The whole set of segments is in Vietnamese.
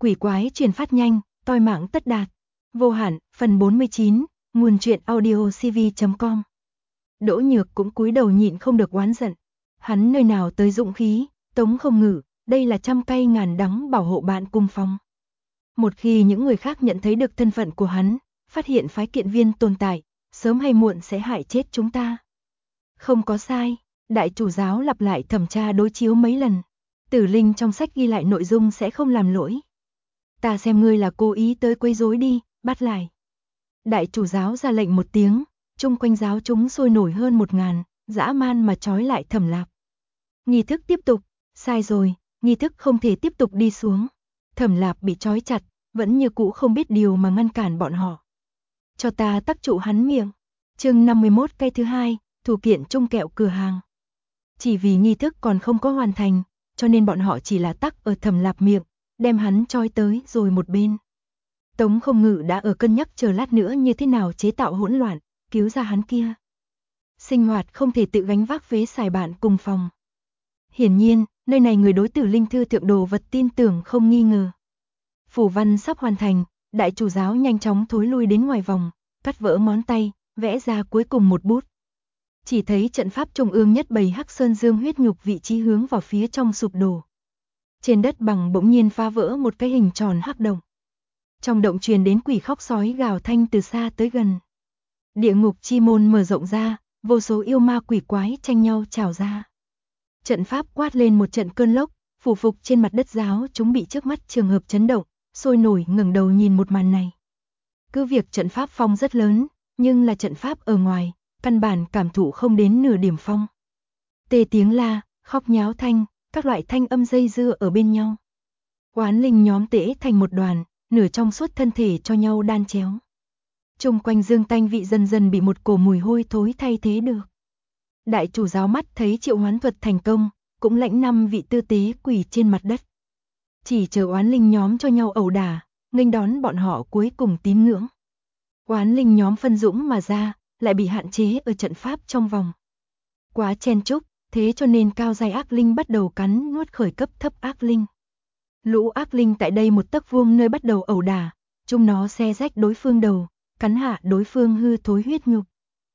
quỷ quái truyền phát nhanh, toi mạng tất đạt. Vô hạn, phần 49, nguồn truyện audio cv.com. Đỗ Nhược cũng cúi đầu nhịn không được oán giận. Hắn nơi nào tới dũng khí, Tống Không Ngự, đây là trăm cay ngàn đắng bảo hộ bạn cùng phòng. Một khi những người khác nhận thấy được thân phận của hắn, phát hiện phái kiện viên tồn tại, sớm hay muộn sẽ hại chết chúng ta. Không có sai, đại chủ giáo lặp lại thẩm tra đối chiếu mấy lần. Tử Linh trong sách ghi lại nội dung sẽ không làm lỗi. Ta xem ngươi là cố ý tới quấy rối đi, bắt lại. Đại chủ giáo ra lệnh một tiếng, chung quanh giáo chúng sôi nổi hơn 1000, dã man mà trói lại Thẩm Lạp. Nghi thức tiếp tục, sai rồi, nghi thức không thể tiếp tục đi xuống. Thẩm Lạp bị trói chặt, vẫn như cũ không biết điều mà ngăn cản bọn họ. Cho ta tắc trụ hắn miệng. Chương 51 cây thứ 2, thủ kiện chung kẹo cửa hàng. Chỉ vì nghi thức còn không có hoàn thành, cho nên bọn họ chỉ là tắc ở Thẩm Lạp miệng, đem hắn trói tới rồi một bên. Tống Không Ngự đã ở cân nhắc chờ lát nữa như thế nào chế tạo hỗn loạn, cứu ra hắn kia. Sinh hoạt không thể tự gánh vác vế xài bạn cùng phòng. Hiển nhiên, nơi này người đối Tử Linh thư thượng đồ vật tin tưởng không nghi ngờ. Phủ văn sắp hoàn thành, đại chủ giáo nhanh chóng thối lui đến ngoài vòng, cắt vỡ ngón tay, vẽ ra cuối cùng một bút. Chỉ thấy trận pháp trung ương nhất bầy Hắc Sơn Dương huyết nhục vị trí hướng vào phía trong sụp đổ. Trên đất bằng bỗng nhiên phá vỡ một cái hình tròn hắc động. Trong động truyền đến quỷ khóc sói gào thanh từ xa tới gần. Địa ngục chi môn mở rộng ra, vô số yêu ma quỷ quái tranh nhau trào ra. Trận pháp quát lên một trận cơn lốc, phủ phục trên mặt đất giáo chúng bị trước mắt trường hợp chấn động, sôi nổi ngẩng đầu nhìn một màn này. Cứ việc trận pháp phong rất lớn, nhưng là trận pháp ở ngoài, căn bản cảm thụ không đến nửa điểm phong. Tê tiếng la, khóc nháo thanh, các loại thanh âm dây dưa ở bên nhau. Oán linh nhóm tễ thành một đoàn, nửa trong suốt thân thể cho nhau đan chéo. Chung quanh dương tanh vị dần dần bị một cổ mùi hôi thối thay thế được. Đại chủ giáo mắt thấy triệu hoán thuật thành công, cũng lãnh 5 vị tư tế quỷ trên mặt đất. Chỉ chờ oán linh nhóm cho nhau ẩu đả, nghênh đón bọn họ cuối cùng tín ngưỡng. Oán linh nhóm phân dũng mà ra, lại bị hạn chế ở trận pháp trong vòng. Quá chen chúc, thế cho nên cao giai ác linh bắt đầu cắn nuốt khởi cấp thấp ác linh. Lũ ác linh tại đây một tấc vuông nơi bắt đầu ẩu đả, chúng nó xé rách đối phương đầu, cắn hạ đối phương hư thối huyết nhục.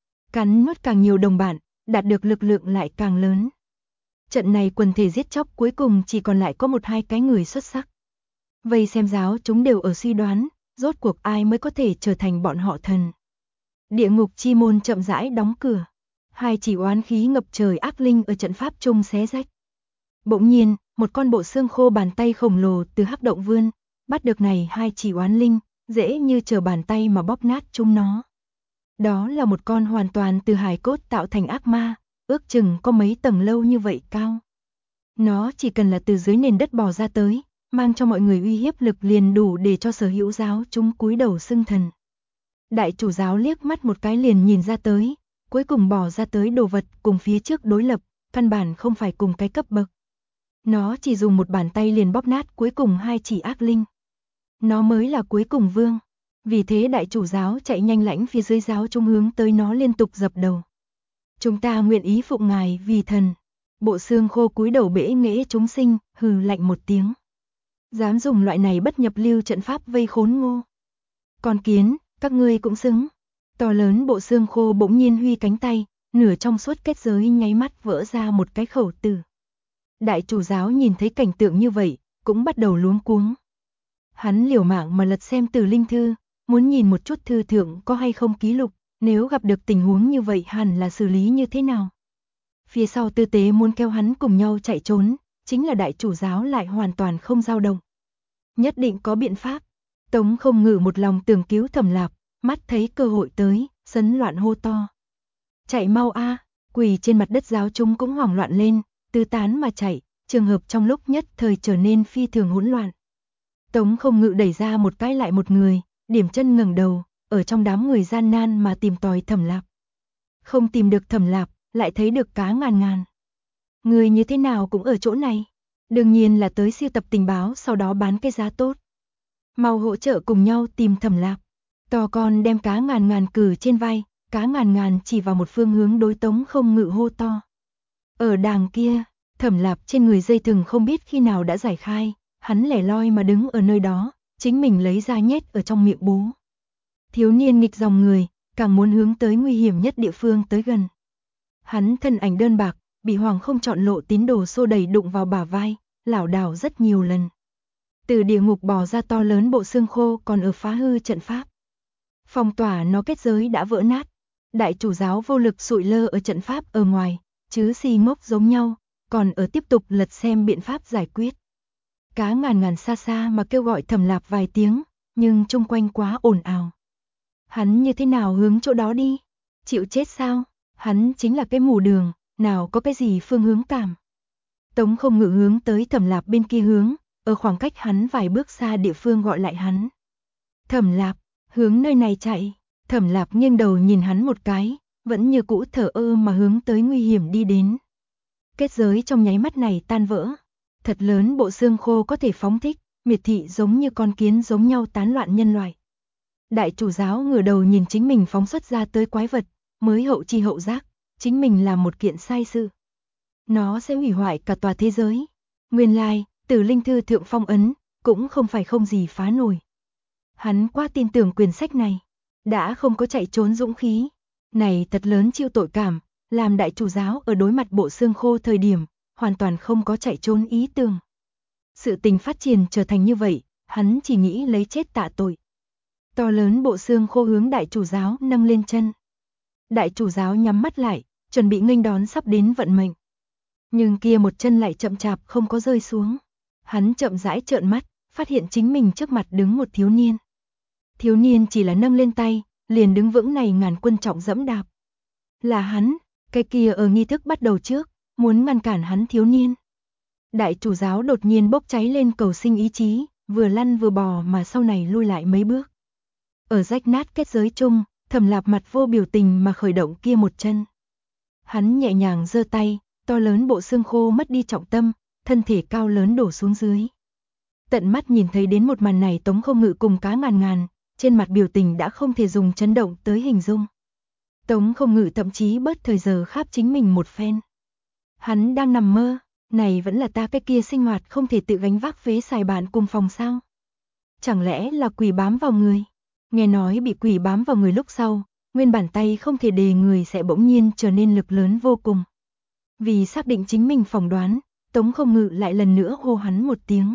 Cắn nuốt càng nhiều đồng bạn, đạt được lực lượng lại càng lớn. Trận này quần thể giết chóc cuối cùng chỉ còn lại có 1-2 cái người xuất sắc. Vây xem giáo chúng đều ở suy đoán, rốt cuộc ai mới có thể trở thành bọn họ thần. Địa ngục chi môn chậm rãi đóng cửa. 2 chỉ oán khí ngập trời ác linh ở trận pháp chung xé rách. Bỗng nhiên, một con bộ xương khô bàn tay khổng lồ từ hắc động vươn, bắt được này 2 chỉ oán linh, dễ như trở bàn tay mà bóp nát chúng nó. Đó là một con hoàn toàn từ hài cốt tạo thành ác ma, ước chừng có mấy tầng lâu như vậy cao. Nó chỉ cần là từ dưới nền đất bò ra tới, mang cho mọi người uy hiếp lực liền đủ để cho sở hữu giáo chúng cúi đầu xưng thần. Đại chủ giáo liếc mắt một cái liền nhìn ra tới, cuối cùng bò ra tới đồ vật cùng phía trước đối lập, căn bản không phải cùng cái cấp bậc. Nó chỉ dùng một bàn tay liền bóp nát cuối cùng 2 chỉ ác linh. Nó mới là cuối cùng vương. Vì thế đại chủ giáo chạy nhanh lãnh phía dưới giáo trung hướng tới nó liên tục dập đầu. Chúng ta nguyện ý phụng ngài vì thần. Bộ xương khô cúi đầu bể nghễ chúng sinh, hừ lạnh một tiếng. Dám dùng loại này bất nhập lưu trận pháp vây khốn ngô. Con kiến, các ngươi cũng xứng. To lớn bộ xương khô bỗng nhiên huy cánh tay, nửa trong suốt kết giới nháy mắt vỡ ra một cái khẩu tử. Đại chủ giáo nhìn thấy cảnh tượng như vậy, cũng bắt đầu luống cuống. Hắn liều mạng mà lật xem Tử Linh thư, muốn nhìn một chút thư thượng có hay không ký lục, nếu gặp được tình huống như vậy hẳn là xử lý như thế nào. Phía sau tư tế muốn kéo hắn cùng nhau chạy trốn, chính là đại chủ giáo lại hoàn toàn không dao động. Nhất định có biện pháp. Tống Không Ngự một lòng tưởng cứu Thẩm Lạp, mắt thấy cơ hội tới, sấn loạn hô to. Chạy mau a! Quỳ trên mặt đất giáo chúng cũng hoảng loạn lên, tứ tán mà chạy, trường hợp trong lúc nhất thời trở nên phi thường hỗn loạn. Tống Không Ngự đẩy ra một cái lại một người, điểm chân ngẩng đầu, ở trong đám người gian nan mà tìm tòi Thẩm Lạp. Không tìm được Thẩm Lạp, lại thấy được cá ngàn ngàn. Người như thế nào cũng ở chỗ này. Đương nhiên là tới sưu tập tình báo sau đó bán cái giá tốt. Mau hỗ trợ cùng nhau tìm Thẩm Lạp. To con đem cá ngàn ngàn cử trên vai, cá ngàn ngàn chỉ vào một phương hướng đối Tống Không Ngự hô to. Ở đàng kia, Thẩm Lạp trên người dây thừng không biết khi nào đã giải khai, Hắn lẻ loi mà đứng ở nơi đó, chính mình lấy ra nhét ở trong miệng bố. Thiếu niên nghịch dòng người, càng muốn hướng tới nguy hiểm nhất địa phương tới gần. Hắn thân ảnh đơn bạc, bị Hoàng không chọn lộ tín đồ xô đẩy đụng vào bả vai, lảo đảo rất nhiều lần. Từ địa ngục bò ra to lớn bộ xương khô còn ở phá hư trận pháp. Phong tỏa nó kết giới đã vỡ nát. Đại chủ giáo vô lực sụi lơ ở trận pháp ở ngoài, chứ si ngốc giống nhau, còn ở tiếp tục lật xem biện pháp giải quyết. Cá ngàn ngàn xa xa mà kêu gọi Thẩm Lạp vài tiếng, nhưng chung quanh quá ồn ào. Hắn như thế nào hướng chỗ đó đi? Chịu chết sao? Hắn chính là cái mù đường, nào có cái gì phương hướng cảm. Tống Không Ngự hướng tới Thẩm Lạp bên kia hướng, ở khoảng cách hắn vài bước xa địa phương gọi lại hắn. Thẩm Lạp, hướng nơi này chạy. Thẩm Lạp nghiêng đầu nhìn hắn một cái, vẫn như cũ thở ơ mà hướng tới nguy hiểm đi đến. Kết giới trong nháy mắt này tan vỡ. Thật lớn bộ xương khô có thể phóng thích, miệt thị giống như con kiến giống nhau tán loạn nhân loại. Đại chủ giáo ngửa đầu nhìn chính mình phóng xuất ra tới quái vật, mới hậu chi hậu giác, chính mình làm một kiện sai sự. Nó sẽ hủy hoại cả tòa thế giới. Nguyên lai, Tử Linh Thư thượng phong ấn, cũng không phải không gì phá nổi. Hắn quá tin tưởng quyển sách này, đã không có chạy trốn dũng khí. Này thật lớn chiêu tội cảm, làm đại chủ giáo ở đối mặt bộ xương khô thời điểm, hoàn toàn không có chạy trốn ý tưởng. Sự tình phát triển trở thành như vậy, hắn chỉ nghĩ lấy chết tạ tội. To lớn bộ xương khô hướng đại chủ giáo nâng lên chân. Đại chủ giáo nhắm mắt lại, chuẩn bị nghênh đón sắp đến vận mệnh. Nhưng kia một chân lại chậm chạp không có rơi xuống. Hắn chậm rãi trợn mắt, phát hiện chính mình trước mặt đứng một thiếu niên. Thiếu niên chỉ là nâng lên tay, liền đứng vững này ngàn quân trọng dẫm đạp. Là hắn, cái kia ở nghi thức bắt đầu trước, muốn ngăn cản hắn thiếu niên. Đại chủ giáo đột nhiên bốc cháy lên cầu sinh ý chí, vừa lăn vừa bò mà sau này lui lại mấy bước. Ở rách nát kết giới chung, Thẩm Lạp mặt vô biểu tình mà khởi động kia một chân. Hắn nhẹ nhàng giơ tay, to lớn bộ xương khô mất đi trọng tâm, thân thể cao lớn đổ xuống dưới. Tận mắt nhìn thấy đến một màn này Tống Không Ngự cùng Cá Ngàn Ngàn, trên mặt biểu tình đã không thể dùng chấn động tới hình dung. Tống Không Ngự thậm chí bớt thời giờ kháp chính mình một phen. Hắn đang nằm mơ, này vẫn là ta cái kia sinh hoạt không thể tự gánh vác vế xài bạn cùng phòng sao? Chẳng lẽ là quỷ bám vào người? Nghe nói bị quỷ bám vào người lúc sau, nguyên bản tay không thể đề người sẽ bỗng nhiên trở nên lực lớn vô cùng. Vì xác định chính mình phỏng đoán, Tống Không Ngự lại lần nữa hô hắn một tiếng.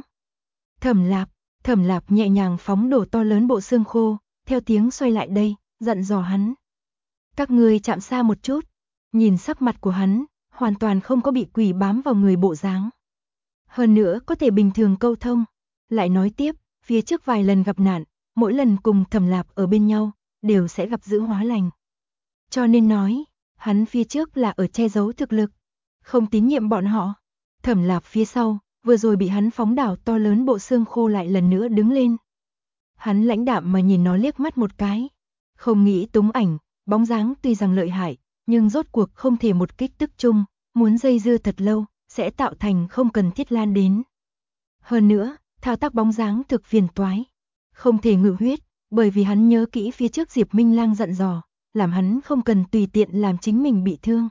Thẩm Lạp nhẹ nhàng phóng đổ to lớn bộ xương khô, theo tiếng xoay lại đây, dặn dò hắn. Các ngươi chạm xa một chút, nhìn sắc mặt của hắn, hoàn toàn không có bị quỷ bám vào người bộ dáng. Hơn nữa có thể bình thường câu thông. Lại nói tiếp, phía trước vài lần gặp nạn, mỗi lần cùng Thẩm Lạp ở bên nhau, đều sẽ gặp dữ hóa lành. Cho nên nói, hắn phía trước là ở che giấu thực lực, không tín nhiệm bọn họ. Thẩm Lạp phía sau, vừa rồi bị hắn phóng đảo to lớn bộ xương khô lại lần nữa đứng lên. Hắn lãnh đạm mà nhìn nó liếc mắt một cái. Không nghĩ túng ảnh, bóng dáng tuy rằng lợi hại, nhưng rốt cuộc không thể một kích tức chung, muốn dây dưa thật lâu, sẽ tạo thành không cần thiết lan đến. Hơn nữa, thao tác bóng dáng thực phiền toái. Không thể ngự huyết, bởi vì hắn nhớ kỹ phía trước Diệp Minh Lang dặn dò, làm hắn không cần tùy tiện làm chính mình bị thương.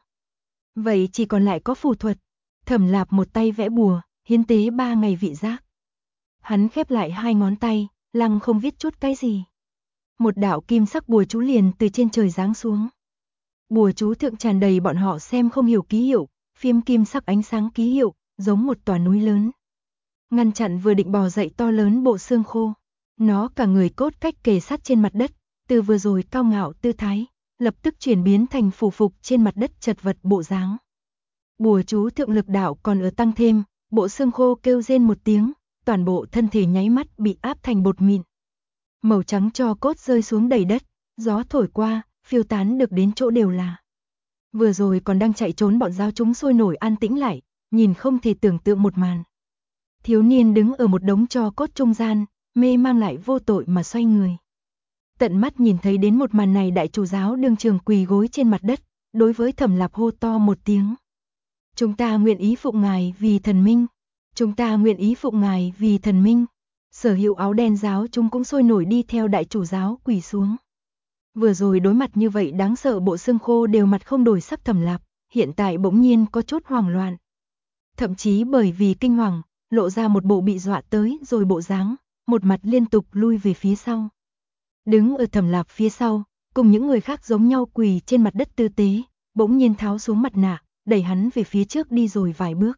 Vậy chỉ còn lại có phù thuật. Thẩm Lạp một tay vẽ bùa, hiến tế 3 ngày vị giác. Hắn khép lại hai ngón tay, lăng không viết chút cái gì. Một đạo kim sắc bùa chú liền từ trên trời giáng xuống. Bùa chú thượng tràn đầy bọn họ xem không hiểu ký hiệu, phim kim sắc ánh sáng ký hiệu, giống một tòa núi lớn. Ngăn chặn vừa định bò dậy to lớn bộ xương khô. Nó cả người cốt cách kề sát trên mặt đất, từ vừa rồi cao ngạo tư thái, lập tức chuyển biến thành phù phục trên mặt đất chật vật bộ dáng. Bùa chú thượng lực đạo còn ở tăng thêm, bộ xương khô kêu rên một tiếng, toàn bộ thân thể nháy mắt bị áp thành bột mịn. Màu trắng tro cốt rơi xuống đầy đất, gió thổi qua, phiêu tán được đến chỗ đều là. Vừa rồi còn đang chạy trốn bọn giáo chúng sôi nổi an tĩnh lại, nhìn không thể tưởng tượng một màn. Thiếu niên đứng ở một đống tro cốt trung gian, mê mang lại vô tội mà xoay người. Tận mắt nhìn thấy đến một màn này đại chủ giáo đương trường quỳ gối trên mặt đất, đối với Thẩm Lạp hô to một tiếng. Chúng ta nguyện ý phụng ngài vì thần minh. Chúng ta nguyện ý phụng ngài vì thần minh. Sở hữu áo đen giáo chúng cũng sôi nổi đi theo đại chủ giáo quỳ xuống. Vừa rồi đối mặt như vậy đáng sợ bộ xương khô đều mặt không đổi sắc Thẩm Lạp, hiện tại bỗng nhiên có chút hoảng loạn. Thậm chí bởi vì kinh hoàng, lộ ra một bộ bị dọa tới rồi bộ dáng, một mặt liên tục lui về phía sau. Đứng ở Thẩm Lạp phía sau, cùng những người khác giống nhau quỳ trên mặt đất tư tế, bỗng nhiên tháo xuống mặt nạ, đẩy hắn về phía trước đi rồi vài bước.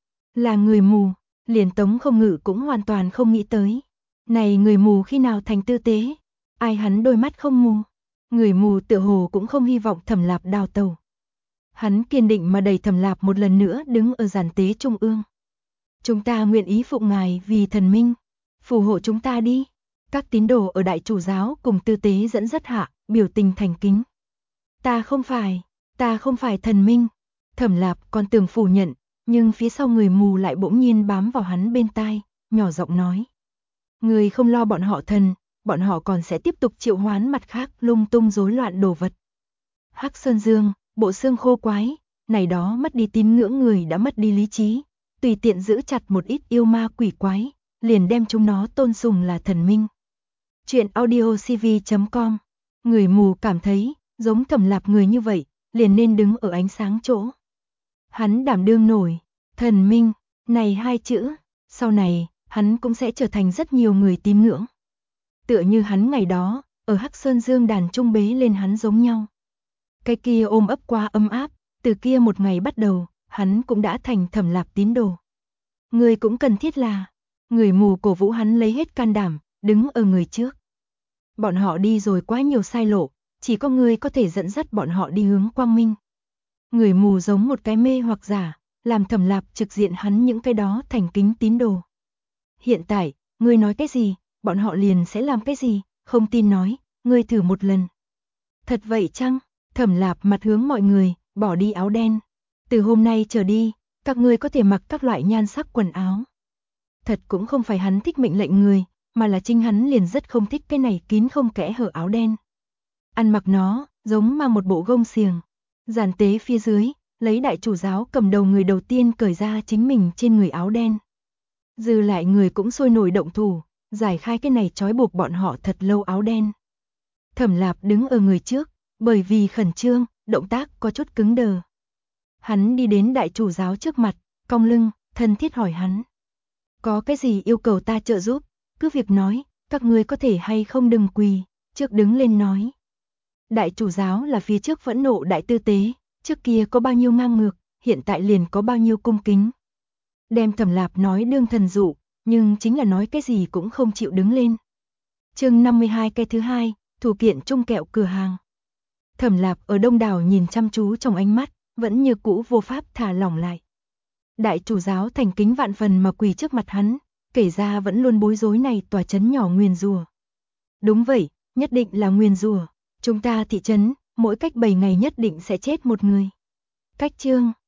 Là người mù, liền Tống Không Ngự cũng hoàn toàn không nghĩ tới. Này người mù khi nào thành tư tế? Ai hắn đôi mắt không mù? Người mù tựa hồ cũng không hy vọng Thẩm Lạp đào tẩu. Hắn kiên định mà đẩy Thẩm Lạp một lần nữa đứng ở giàn tế trung ương. Chúng ta nguyện ý phụng ngài vì thần minh, phù hộ chúng ta đi. Các tín đồ ở Đại Chủ giáo cùng tư tế dẫn dắt hạ, biểu tình thành kính. Ta không phải thần minh. Thẩm Lạp còn tưởng phủ nhận, nhưng phía sau người mù lại bỗng nhiên bám vào hắn bên tai, nhỏ giọng nói. Người không lo bọn họ thần, bọn họ còn sẽ tiếp tục triệu hoán mặt khác lung tung rối loạn đồ vật. Hắc Sơn Dương, bộ xương khô quái, này đó mất đi tín ngưỡng người đã mất đi lý trí, tùy tiện giữ chặt một ít yêu ma quỷ quái, liền đem chúng nó tôn sùng là thần minh. Chuyện audiocv.com. Người mù cảm thấy, giống Thẩm Lạp người như vậy, liền nên đứng ở ánh sáng chỗ. Hắn đảm đương nổi, thần minh, này hai chữ, sau này, hắn cũng sẽ trở thành rất nhiều người tín ngưỡng. Tựa như hắn ngày đó, ở Hắc Sơn Dương đàn trung bế lên hắn giống nhau. Cái kia ôm ấp quá ấm áp, từ kia một ngày bắt đầu, hắn cũng đã thành Thẩm Lạp tín đồ. Người cũng cần thiết là, người mù cổ vũ hắn lấy hết can đảm, đứng ở người trước. Bọn họ đi rồi quá nhiều sai lộ, chỉ có người có thể dẫn dắt bọn họ đi hướng quang minh. Người mù giống một cái mê hoặc giả, làm Thẩm Lạp trực diện hắn những cái đó thành kính tín đồ. Hiện tại, ngươi nói cái gì, bọn họ liền sẽ làm cái gì, không tin nói, ngươi thử một lần. Thật vậy chăng? Thẩm Lạp mặt hướng mọi người, bỏ đi áo đen. Từ hôm nay trở đi, các ngươi có thể mặc các loại nhan sắc quần áo. Thật cũng không phải hắn thích mệnh lệnh người, mà là chính hắn liền rất không thích cái này kín không kẽ hở áo đen. Ăn mặc nó, giống mang một bộ gông xiềng. Giàn tế phía dưới, lấy Đại Chủ giáo cầm đầu người đầu tiên cởi ra chính mình trên người áo đen. Dư lại người cũng sôi nổi động thủ, giải khai cái này trói buộc bọn họ thật lâu áo đen. Thẩm Lạp đứng ở người trước, bởi vì khẩn trương, động tác có chút cứng đờ. Hắn đi đến Đại Chủ giáo trước mặt, cong lưng, thân thiết hỏi hắn. Có cái gì yêu cầu ta trợ giúp, cứ việc nói, các ngươi có thể hay không đừng quỳ, trước đứng lên nói. Đại Chủ giáo là phía trước phẫn nộ đại tư tế, trước kia có bao nhiêu ngang ngược, hiện tại liền có bao nhiêu cung kính. Đem Thẩm Lạp nói đương thần dụ, nhưng chính là nói cái gì cũng không chịu đứng lên. Chương 52 cái thứ hai, thủ kiện trung kẹo cửa hàng. Thẩm Lạp ở đông đảo nhìn chăm chú trong ánh mắt, vẫn như cũ vô pháp thả lỏng lại. Đại Chủ giáo thành kính vạn phần mà quỳ trước mặt hắn, kể ra vẫn luôn bối rối này tòa trấn nhỏ nguyền rủa. Đúng vậy, nhất định là nguyền rủa. Chúng ta thị trấn, mỗi cách 7 ngày nhất định sẽ chết một người. Cách chương